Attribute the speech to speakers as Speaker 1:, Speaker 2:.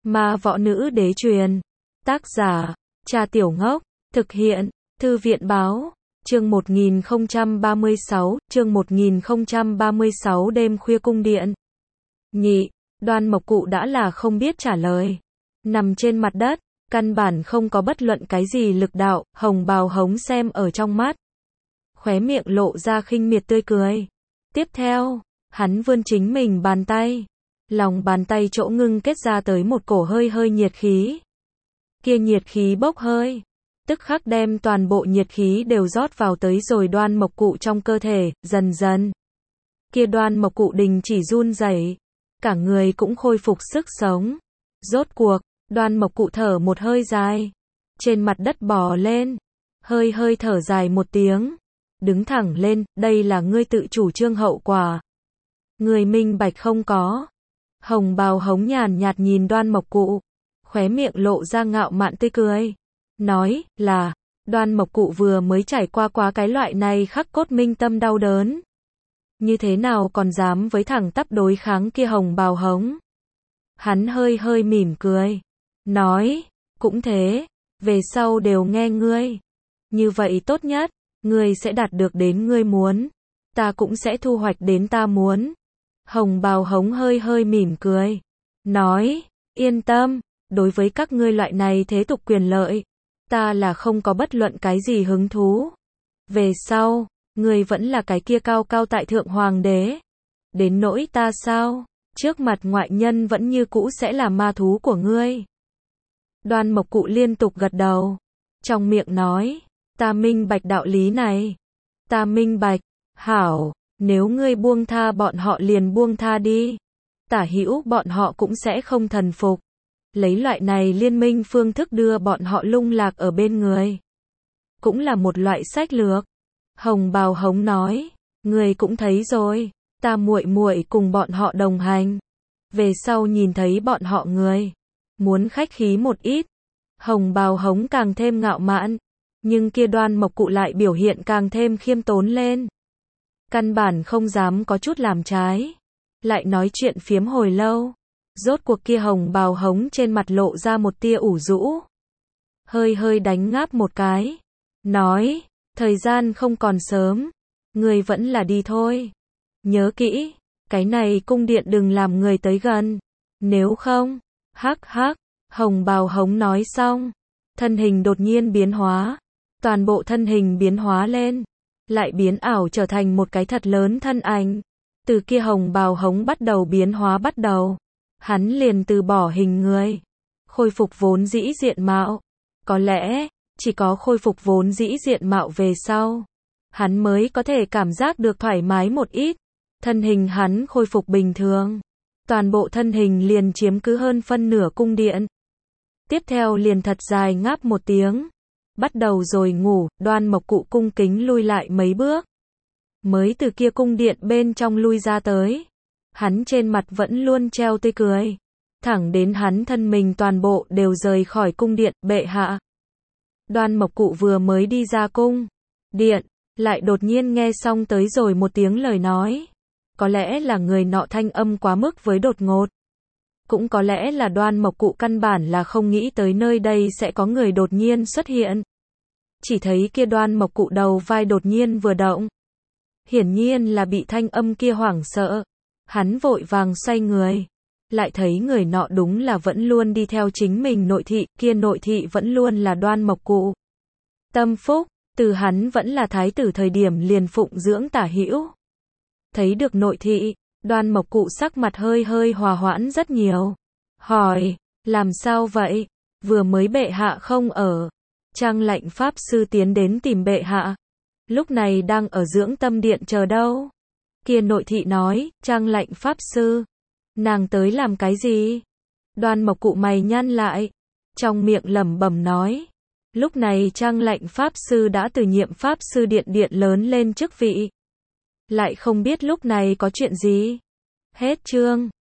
Speaker 1: Ma võ nữ đế truyền. Tác giả, Cha Tiểu Ngốc. Thực hiện, Thư viện báo. Chương 1036, đêm khuya cung điện. Nhị, Đoan Mộc Cụ đã là không biết trả lời. Nằm trên mặt đất, căn bản không có bất luận cái gì lực đạo, Hồng Bào Hống xem ở trong mắt. Khóe miệng lộ ra khinh miệt tươi cười. Tiếp theo, hắn vươn chính mình bàn tay. Lòng bàn tay chỗ ngưng kết ra tới một cổ hơi hơi nhiệt khí. Kia nhiệt khí bốc hơi, tức khắc đem toàn bộ nhiệt khí đều rót vào tới rồi Đoan Mộc Cụ trong cơ thể, dần dần. Kia Đoan Mộc Cụ đình chỉ run rẩy, cả người cũng khôi phục sức sống. Rốt cuộc, Đoan Mộc Cụ thở một hơi dài, trên mặt đất bò lên, hơi hơi thở dài một tiếng, đứng thẳng lên, đây là ngươi tự chủ trương hậu quả. Ngươi minh bạch không có? Hồng Bào Hống nhàn nhạt nhìn Đoan Mộc Cụ, khóe miệng lộ ra ngạo mạn tươi cười, nói là, Đoan Mộc Cụ vừa mới trải qua cái loại này khắc cốt minh tâm đau đớn. Như thế nào còn dám với thẳng tắp đối kháng kia Hồng Bào Hống? Hắn hơi hơi mỉm cười, nói, cũng thế, về sau đều nghe ngươi. Như vậy tốt nhất, ngươi sẽ đạt được đến ngươi muốn, ta cũng sẽ thu hoạch đến ta muốn. Hồng Bào Hống hơi hơi mỉm cười, nói, yên tâm, đối với các ngươi loại này thế tục quyền lợi, ta là không có bất luận cái gì hứng thú. Về sau, ngươi vẫn là cái kia cao cao tại thượng hoàng đế. Đến nỗi ta sao, trước mặt ngoại nhân vẫn như cũ sẽ là ma thú của ngươi. Đoan Mộc Cụ liên tục gật đầu, trong miệng nói, ta minh bạch đạo lý này. Ta minh bạch, hảo, nếu ngươi buông tha bọn họ liền buông tha đi. Tả hữu bọn họ cũng sẽ không thần phục. Lấy loại này liên minh phương thức đưa bọn họ lung lạc ở bên người, cũng là một loại sách lược. Hồng Bào Hống nói, ngươi cũng thấy rồi, ta muội muội cùng bọn họ đồng hành. Về sau nhìn thấy bọn họ người, muốn khách khí một ít. Hồng Bào Hống càng thêm ngạo mạn, nhưng kia Đoan Mộc Cụ lại biểu hiện càng thêm khiêm tốn lên. Căn bản không dám có chút làm trái. Lại nói chuyện phiếm hồi lâu. Rốt cuộc kia Hồng Bào Hống trên mặt lộ ra một tia ủ rũ. Hơi hơi đánh ngáp một cái. Nói, thời gian không còn sớm. Người vẫn là đi thôi. Nhớ kỹ, cái này cung điện đừng làm người tới gần. Nếu không, hắc hắc. Hồng Bào Hống nói xong, thân hình đột nhiên biến hóa. Toàn bộ thân hình biến hóa lên, lại biến ảo trở thành một cái thật lớn thân ảnh. Từ kia Hồng Bào Hống bắt đầu biến hóa bắt đầu, hắn liền từ bỏ hình người, khôi phục vốn dĩ diện mạo. Có lẽ, chỉ có khôi phục vốn dĩ diện mạo về sau, hắn mới có thể cảm giác được thoải mái một ít. Thân hình hắn khôi phục bình thường, toàn bộ thân hình liền chiếm cứ hơn phân nửa cung điện. Tiếp theo liền thật dài ngáp một tiếng, bắt đầu rồi ngủ. Đoan Mộc Cụ cung kính lui lại mấy bước, mới từ kia cung điện bên trong lui ra tới. Hắn trên mặt vẫn luôn treo tươi cười, thẳng đến hắn thân mình toàn bộ đều rời khỏi cung điện. Bệ hạ. Đoan Mộc Cụ vừa mới đi ra cung điện, lại đột nhiên nghe xong tới rồi một tiếng lời nói. Có lẽ là người nọ thanh âm quá mức với đột ngột, cũng có lẽ là Đoan Mộc Cụ căn bản là không nghĩ tới nơi đây sẽ có người đột nhiên xuất hiện. Chỉ thấy kia Đoan Mộc Cụ đầu vai đột nhiên vừa động, hiển nhiên là bị thanh âm kia hoảng sợ. Hắn vội vàng xoay người, lại thấy người nọ đúng là vẫn luôn đi theo chính mình nội thị. Kia nội thị vẫn luôn là Đoan Mộc Cụ. Tâm phúc, từ hắn vẫn là thái tử thời điểm liền phụng dưỡng tả hữu. Thấy được nội thị, Đoan Mộc Cụ sắc mặt hơi hơi hòa hoãn rất nhiều. Hỏi, làm sao vậy? Vừa mới bệ hạ không ở. Trang Lạnh Pháp Sư tiến đến tìm bệ hạ. Lúc này đang ở dưỡng tâm điện chờ đâu. Kia nội thị nói, Trang Lạnh Pháp Sư. Nàng tới làm cái gì? Đoan Mộc Cụ mày nhăn lại, trong miệng lẩm bẩm nói. Lúc này Trang Lạnh Pháp Sư đã từ nhiệm Pháp Sư điện lớn lên chức vị. Lại không biết lúc này có chuyện gì. Hết chương.